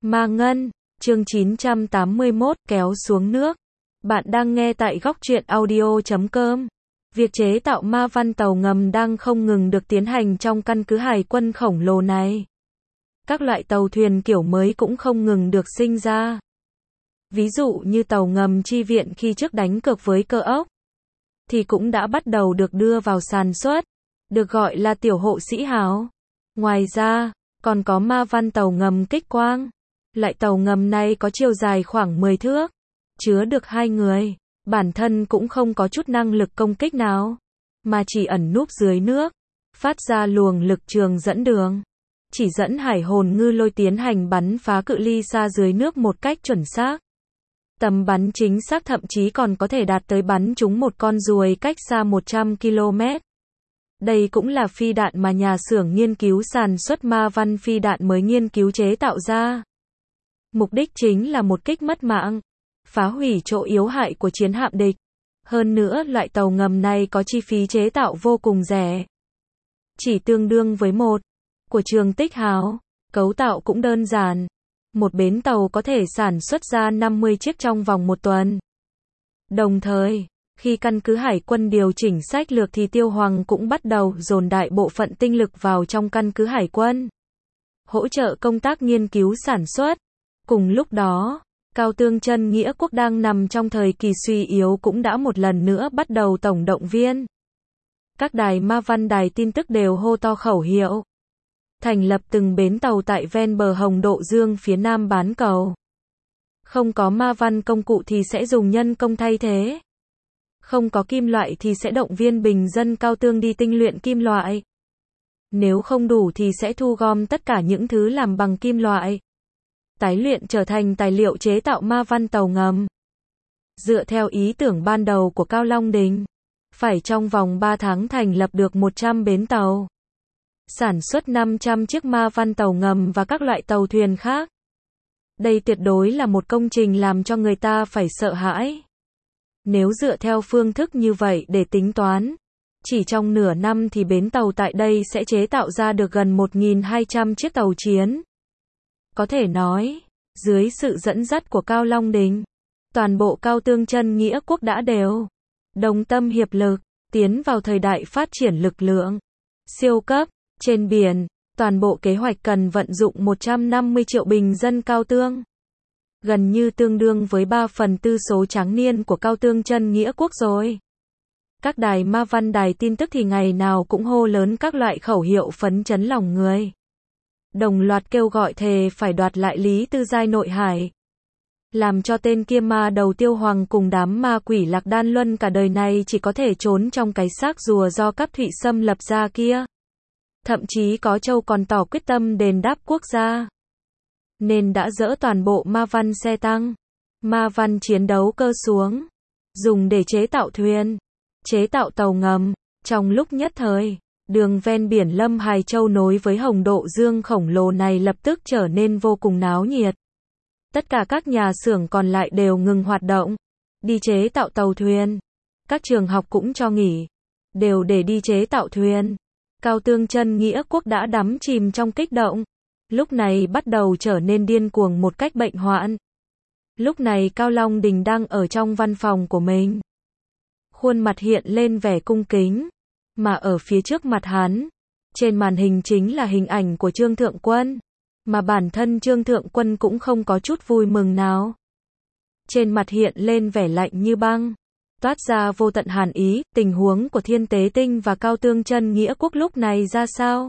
Ma Ngân, chương 981, kéo xuống nước. Bạn đang nghe tại góc truyện audio.com. Việc chế tạo ma văn tàu ngầm đang không ngừng được tiến hành trong căn cứ hải quân khổng lồ này. Các loại tàu thuyền kiểu mới cũng không ngừng được sinh ra. Ví dụ như tàu ngầm chi viện khi trước đánh cược với cơ ốc, thì cũng đã bắt đầu được đưa vào sản xuất, được gọi là tiểu hộ sĩ hào. Ngoài ra, còn có ma văn tàu ngầm kích quang. Loại tàu ngầm này có chiều dài khoảng 10 thước, chứa được 2 người, bản thân cũng không có chút năng lực công kích nào, mà chỉ ẩn núp dưới nước, phát ra luồng lực trường dẫn đường, chỉ dẫn hải hồn ngư lôi tiến hành bắn phá cự ly xa dưới nước một cách chuẩn xác. Tầm bắn chính xác thậm chí còn có thể đạt tới bắn trúng một con ruồi cách xa 100 km. Đây cũng là phi đạn mà nhà xưởng nghiên cứu sản xuất ma văn phi đạn mới nghiên cứu chế tạo ra. Mục đích chính là một kích mất mạng, phá hủy chỗ yếu hại của chiến hạm địch. Hơn nữa, loại tàu ngầm này có chi phí chế tạo vô cùng rẻ, chỉ tương đương với một của Trường Tích Hào. Cấu tạo cũng đơn giản. Một bến tàu có thể sản xuất ra 50 chiếc trong vòng một tuần. Đồng thời, khi căn cứ hải quân điều chỉnh sách lược thì Tiêu Hoàng cũng bắt đầu dồn đại bộ phận tinh lực vào trong căn cứ hải quân, hỗ trợ công tác nghiên cứu sản xuất. Cùng lúc đó, Cao Tương Chân Nghĩa Quốc đang nằm trong thời kỳ suy yếu cũng đã một lần nữa bắt đầu tổng động viên. Các đài ma văn đài tin tức đều hô to khẩu hiệu, thành lập từng bến tàu tại ven bờ Hồng Độ Dương phía nam bán cầu. Không có ma văn công cụ thì sẽ dùng nhân công thay thế. Không có kim loại thì sẽ động viên bình dân Cao Tương đi tinh luyện kim loại. Nếu không đủ thì sẽ thu gom tất cả những thứ làm bằng kim loại, tái luyện trở thành tài liệu chế tạo ma văn tàu ngầm. Dựa theo ý tưởng ban đầu của Cao Long Đình, phải trong vòng 3 tháng thành lập được 100 bến tàu, sản xuất 500 chiếc ma văn tàu ngầm và các loại tàu thuyền khác. Đây tuyệt đối là một công trình làm cho người ta phải sợ hãi. Nếu dựa theo phương thức như vậy để tính toán, chỉ trong nửa năm thì bến tàu tại đây sẽ chế tạo ra được gần 1.200 chiếc tàu chiến. Có thể nói, dưới sự dẫn dắt của Cao Long Đình, toàn bộ Cao Tương Chân Nghĩa Quốc đã đều đồng tâm hiệp lực, tiến vào thời đại phát triển lực lượng siêu cấp. Trên biển, toàn bộ kế hoạch cần vận dụng 150 triệu bình dân Cao Tương, gần như tương đương với 3/4 số tráng niên của Cao Tương Chân Nghĩa Quốc rồi. Các đài ma văn đài tin tức thì ngày nào cũng hô lớn các loại khẩu hiệu phấn chấn lòng người, đồng loạt kêu gọi thề phải đoạt lại Lý Tư Giai nội hải, làm cho tên kia ma đầu Tiêu Hoàng cùng đám ma quỷ Lạc Đan Luân cả đời này chỉ có thể trốn trong cái xác rùa do Cáp Thụy Sâm lập ra kia. Thậm chí có châu còn tỏ quyết tâm đền đáp quốc gia, nên đã dỡ toàn bộ ma văn xe tăng, ma văn chiến đấu cơ xuống, dùng để chế tạo thuyền, chế tạo tàu ngầm. Trong lúc nhất thời, đường ven biển Lâm Hải Châu nối với Hồng Độ Dương khổng lồ này lập tức trở nên vô cùng náo nhiệt. Tất cả các nhà xưởng còn lại đều ngừng hoạt động, đi chế tạo tàu thuyền. Các trường học cũng cho nghỉ, đều để đi chế tạo thuyền. Cao Tương Chân Nghĩa Quốc đã đắm chìm trong kích động, lúc này bắt đầu trở nên điên cuồng một cách bệnh hoạn. Lúc này Cao Long Đình đang ở trong văn phòng của mình, khuôn mặt hiện lên vẻ cung kính, mà ở phía trước mặt hắn, trên màn hình chính là hình ảnh của Trương Thượng Quân, mà bản thân Trương Thượng Quân cũng không có chút vui mừng nào. Trên mặt hiện lên vẻ lạnh như băng, toát ra vô tận hàn ý. Tình huống của Thiên Tế Tinh và Cao Tương Chân Nghĩa Quốc lúc này ra sao?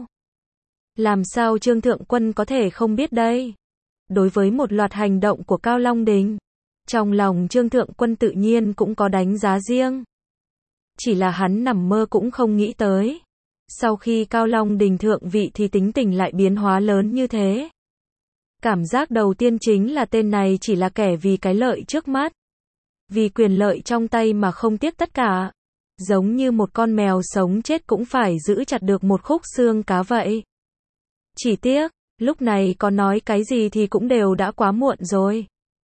Làm sao Trương Thượng Quân có thể không biết đây? Đối với một loạt hành động của Cao Long Đình, trong lòng Trương Thượng Quân tự nhiên cũng có đánh giá riêng. Chỉ là hắn nằm mơ cũng không nghĩ tới, sau khi Cao Long Đình thượng vị thì tính tình lại biến hóa lớn như thế. Cảm giác đầu tiên chính là tên này chỉ là kẻ vì cái lợi trước mắt, vì quyền lợi trong tay mà không tiếc tất cả, giống như một con mèo sống chết cũng phải giữ chặt được một khúc xương cá vậy. Chỉ tiếc, lúc này có nói cái gì thì cũng đều đã quá muộn rồi.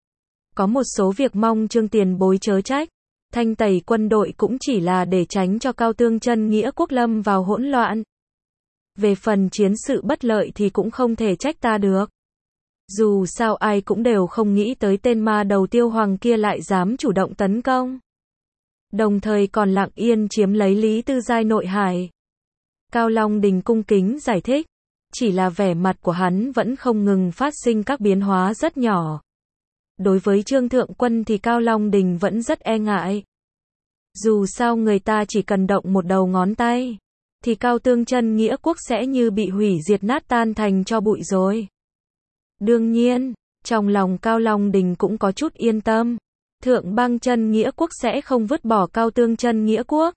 Có một số việc mong Trương tiền bối chớ trách, thanh tẩy quân đội cũng chỉ là để tránh cho Cao Tương Chân Nghĩa Quốc lâm vào hỗn loạn. Về phần chiến sự bất lợi thì cũng không thể trách ta được. Dù sao ai cũng đều không nghĩ tới tên ma đầu Tiêu Hoàng kia lại dám chủ động tấn công. Đồng thời còn lặng yên chiếm lấy Lý Tư Giai nội hải. Cao Long Đình cung kính giải thích. Chỉ là vẻ mặt của hắn vẫn không ngừng phát sinh các biến hóa rất nhỏ. Đối với Trương Thượng Quân thì Cao Long Đình vẫn rất e ngại. Dù sao người ta chỉ cần động một đầu ngón tay, thì Cao Tương Chân Nghĩa Quốc sẽ như bị hủy diệt nát tan thành tro bụi rồi. Đương nhiên, trong lòng Cao Long Đình cũng có chút yên tâm. Thượng Bang Chân Nghĩa Quốc sẽ không vứt bỏ Cao Tương Chân Nghĩa Quốc.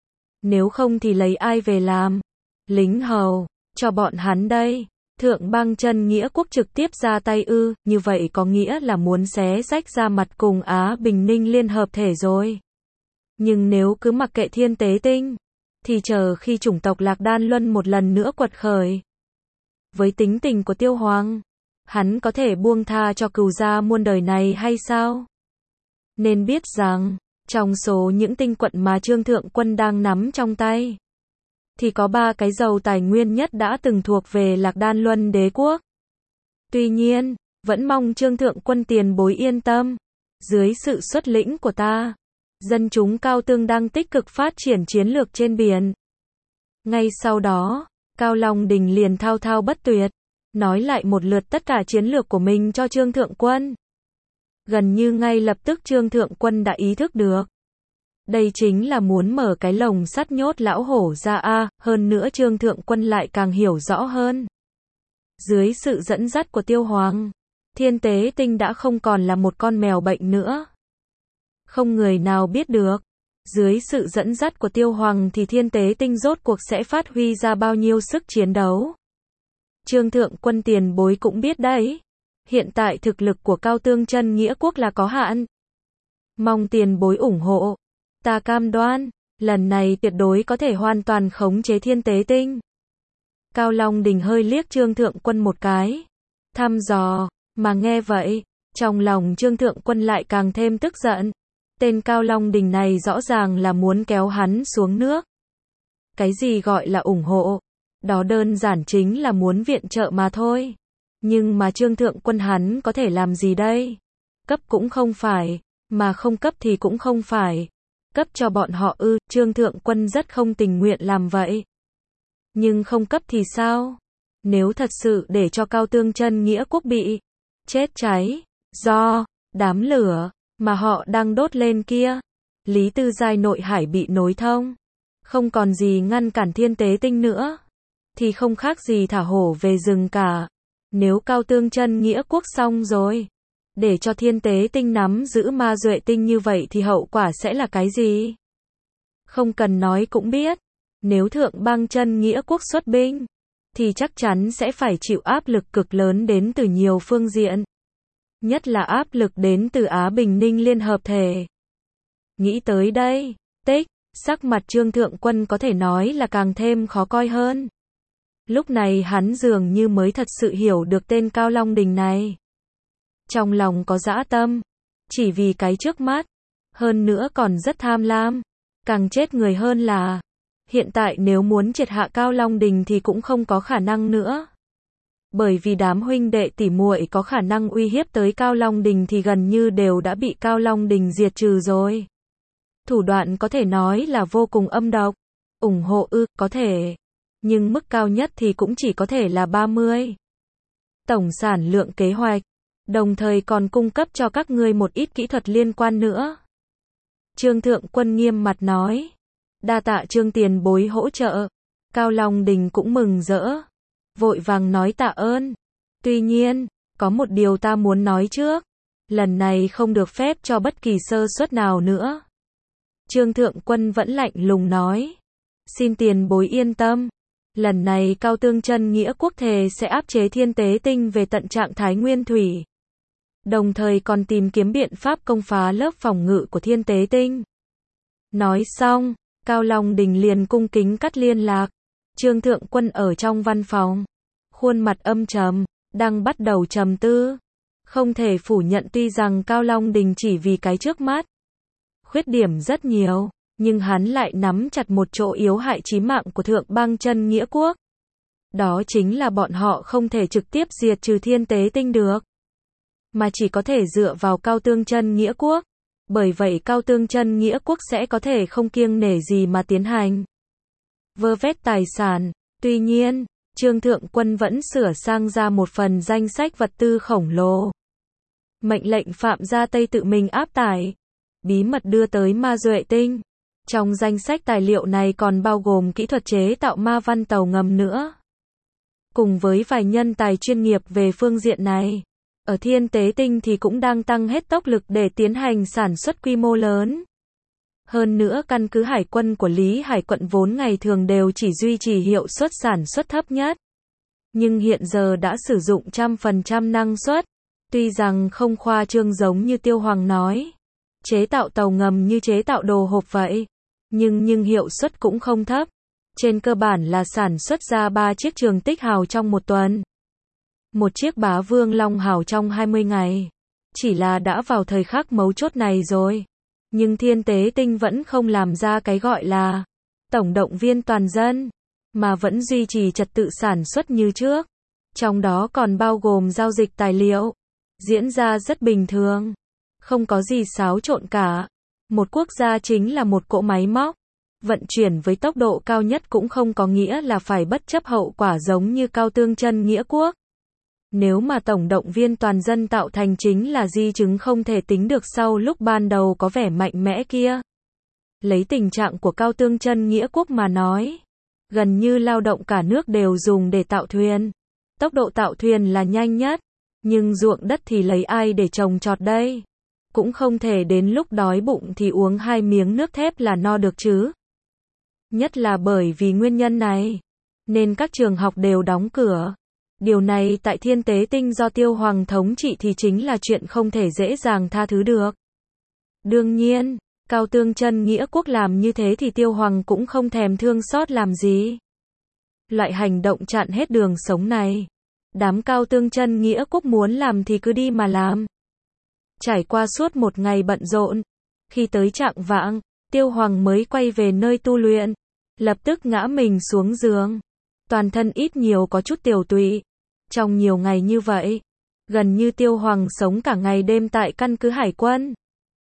Nếu không thì lấy ai về làm lính hầu cho bọn hắn đây? Thượng Bang Chân Nghĩa Quốc trực tiếp ra tay ư? Như vậy có nghĩa là muốn xé rách ra mặt cùng Á Bình Ninh liên hợp thể rồi. Nhưng nếu cứ mặc kệ Thiên Tế Tinh, thì chờ khi chủng tộc Lạc Đan Luân một lần nữa quật khởi. Với tính tình của Tiêu Hoàng, hắn có thể buông tha cho Cửu gia muôn đời này hay sao? Nên biết rằng, trong số những tinh quận mà Trương Thượng Quân đang nắm trong tay, thì có 3 cái giàu tài nguyên nhất đã từng thuộc về Lạc Đan Luân đế quốc. Tuy nhiên, vẫn mong Trương Thượng Quân tiền bối yên tâm. Dưới sự xuất lĩnh của ta, dân chúng Cao Tương đang tích cực phát triển chiến lược trên biển. Ngay sau đó, Cao Long Đình liền thao thao bất tuyệt, nói lại một lượt tất cả chiến lược của mình cho Trương Thượng Quân. Gần như ngay lập tức Trương Thượng Quân đã ý thức được. Đây chính là muốn mở cái lồng sắt nhốt lão hổ ra a, hơn nữa Trương Thượng Quân lại càng hiểu rõ hơn. Dưới sự dẫn dắt của Tiêu Hoàng, Thiên Tế Tinh đã không còn là một con mèo bệnh nữa. Không người nào biết được, dưới sự dẫn dắt của Tiêu Hoàng thì Thiên Tế Tinh rốt cuộc sẽ phát huy ra bao nhiêu sức chiến đấu. Trương Thượng Quân tiền bối cũng biết đấy, hiện tại thực lực của Cao Tương Chân Nghĩa Quốc là có hạn. Mong tiền bối ủng hộ. Ta cam đoan, lần này tuyệt đối có thể hoàn toàn khống chế Thiên Tế Tinh. Cao Long Đình hơi liếc Trương Thượng Quân một cái, thăm dò, mà nghe vậy, trong lòng Trương Thượng Quân lại càng thêm tức giận. Tên Cao Long Đình này rõ ràng là muốn kéo hắn xuống nước. Cái gì gọi là ủng hộ? Đó đơn giản chính là muốn viện trợ mà thôi. Nhưng mà Trương Thượng Quân hắn có thể làm gì đây? Cấp cũng không phải, mà không cấp thì cũng không phải. Cấp cho bọn họ ư? Trương Thượng Quân rất không tình nguyện làm vậy. Nhưng không cấp thì sao? Nếu thật sự để cho Cao Tương Chân Nghĩa Quốc bị chết cháy do đám lửa mà họ đang đốt lên kia, Lý Tư Giai nội hải bị nối thông, không còn gì ngăn cản Thiên Tế Tinh nữa, thì không khác gì thả hổ về rừng cả. Nếu Cao Tương Chân Nghĩa Quốc xong rồi, để cho Thiên Tế Tinh nắm giữ Ma Duệ Tinh như vậy thì hậu quả sẽ là cái gì? Không cần nói cũng biết, nếu Thượng Bang Chân Nghĩa Quốc xuất binh, thì chắc chắn sẽ phải chịu áp lực cực lớn đến từ nhiều phương diện. Nhất là áp lực đến từ Á Bình Ninh liên hợp thể. Nghĩ tới đây, sắc mặt Trương Thượng Quân có thể nói là càng thêm khó coi hơn. Lúc này hắn dường như mới thật sự hiểu được tên Cao Long Đình này. Trong lòng có dã tâm, chỉ vì cái trước mắt, hơn nữa còn rất tham lam. Càng chết người hơn là, hiện tại nếu muốn triệt hạ Cao Long Đình thì cũng không có khả năng nữa. Bởi vì đám huynh đệ tỉ muội có khả năng uy hiếp tới Cao Long Đình thì gần như đều đã bị Cao Long Đình diệt trừ rồi. Thủ đoạn có thể nói là vô cùng âm độc. Ủng hộ ư, có thể. Nhưng mức cao nhất thì cũng chỉ có thể là 30. Tổng sản lượng kế hoạch. Đồng thời còn cung cấp cho các ngươi một ít kỹ thuật liên quan nữa. Trương Thượng Quân nghiêm mặt nói. Đa tạ Trương tiền bối hỗ trợ. Cao Long Đình cũng mừng rỡ. Vội vàng nói tạ ơn. Tuy nhiên, có một điều ta muốn nói trước. Lần này không được phép cho bất kỳ sơ suất nào nữa. Trương Thượng Quân vẫn lạnh lùng nói. Xin tiền bối yên tâm. Lần này Cao Tương Chân Nghĩa Quốc thề sẽ áp chế Thiên Tế Tinh về tận trạng thái nguyên thủy. Đồng thời còn tìm kiếm biện pháp công phá lớp phòng ngự của Thiên Tế Tinh. Nói xong, Cao Long Đình liền cung kính cắt liên lạc. Trương Thượng Quân ở trong văn phòng, khuôn mặt âm trầm, đang bắt đầu trầm tư. Không thể phủ nhận tuy rằng Cao Long Đình chỉ vì cái trước mắt, khuyết điểm rất nhiều, nhưng hắn lại nắm chặt một chỗ yếu hại chí mạng của Thượng Bang Chân Nghĩa Quốc. Đó chính là bọn họ không thể trực tiếp diệt trừ Thiên Tế Tinh được. mà chỉ có thể dựa vào Cao Tương Chân Nghĩa Quốc. Bởi vậy Cao Tương Chân Nghĩa Quốc sẽ có thể không kiêng nể gì mà tiến hành vơ vét tài sản. Tuy nhiên, Trương Thượng Quân vẫn sửa sang ra một phần danh sách vật tư khổng lồ. Mệnh lệnh Phạm Gia Tây tự mình áp tải, bí mật đưa tới Ma Duệ Tinh. Trong danh sách tài liệu này còn bao gồm kỹ thuật chế tạo ma văn tàu ngầm nữa. Cùng với vài nhân tài chuyên nghiệp về phương diện này, ở Thiên Tế Tinh thì cũng đang tăng hết tốc lực để tiến hành sản xuất quy mô lớn. Hơn nữa căn cứ hải quân của Lý Hải Quận vốn ngày thường đều chỉ duy trì hiệu suất sản xuất thấp nhất. Nhưng hiện giờ đã sử dụng 100% năng suất. Tuy rằng không khoa trương giống như Tiêu Hoàng nói, chế tạo tàu ngầm như chế tạo đồ hộp vậy, nhưng hiệu suất cũng không thấp. Trên cơ bản là sản xuất ra 3 chiếc Trường Tích Hào trong một tuần, một chiếc Bá Vương Long Hào trong 20 ngày. Chỉ là đã vào thời khắc mấu chốt này rồi, nhưng Thiên Tế Tinh vẫn không làm ra cái gọi là tổng động viên toàn dân, mà vẫn duy trì trật tự sản xuất như trước. Trong đó còn bao gồm giao dịch tài liệu, diễn ra rất bình thường, không có gì xáo trộn cả. Một quốc gia chính là một cỗ máy móc, vận chuyển với tốc độ cao nhất cũng không có nghĩa là phải bất chấp hậu quả giống như Cao Tương Chân Nghĩa Quốc. Nếu mà tổng động viên toàn dân tạo thành chính là di chứng không thể tính được sau lúc ban đầu có vẻ mạnh mẽ kia. Lấy tình trạng của Cao Tương Chân Nghĩa Quốc mà nói, gần như lao động cả nước đều dùng để tạo thuyền. Tốc độ tạo thuyền là nhanh nhất, nhưng ruộng đất thì lấy ai để trồng trọt đây? Cũng không thể đến lúc đói bụng thì uống 2 miếng nước thép là no được chứ. Nhất là bởi vì nguyên nhân này, nên các trường học đều đóng cửa. Điều này tại Thiên Tế Tinh do Tiêu Hoàng thống trị thì chính là chuyện không thể dễ dàng tha thứ được. Đương nhiên, Cao Tương Chân Nghĩa Quốc làm như thế thì Tiêu Hoàng cũng không thèm thương xót làm gì. Loại hành động chặn hết đường sống này, đám Cao Tương Chân Nghĩa Quốc muốn làm thì cứ đi mà làm. Trải qua suốt một ngày bận rộn, khi tới chạng vạng, Tiêu Hoàng mới quay về nơi tu luyện, lập tức ngã mình xuống giường. Toàn thân ít nhiều có chút tiểu tụy. Trong nhiều ngày như vậy, gần như Tiêu Hoàng sống cả ngày đêm tại căn cứ hải quân,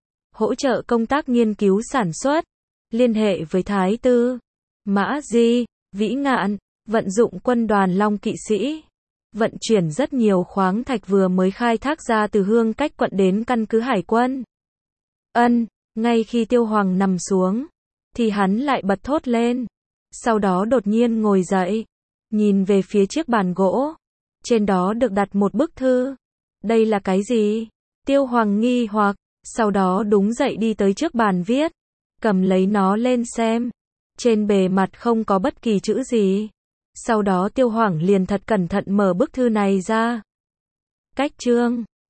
hỗ trợ công tác nghiên cứu sản xuất, liên hệ với Thái Tư, Mã Di, Vĩ Ngạn, vận dụng quân đoàn Long Kỵ Sĩ, vận chuyển rất nhiều khoáng thạch vừa mới khai thác ra từ Hương Cách quận đến căn cứ hải quân. Ngay khi Tiêu Hoàng nằm xuống, thì hắn lại bật thốt lên. Sau đó đột nhiên ngồi dậy, nhìn về phía chiếc bàn gỗ. Trên đó được đặt một bức thư. Đây là cái gì? Tiêu Hoàng nghi hoặc, sau đó đúng dậy đi tới trước bàn viết, cầm lấy nó lên xem. Trên bề mặt không có bất kỳ chữ gì. Sau đó Tiêu Hoàng liền thật cẩn thận mở bức thư này ra. Cách chương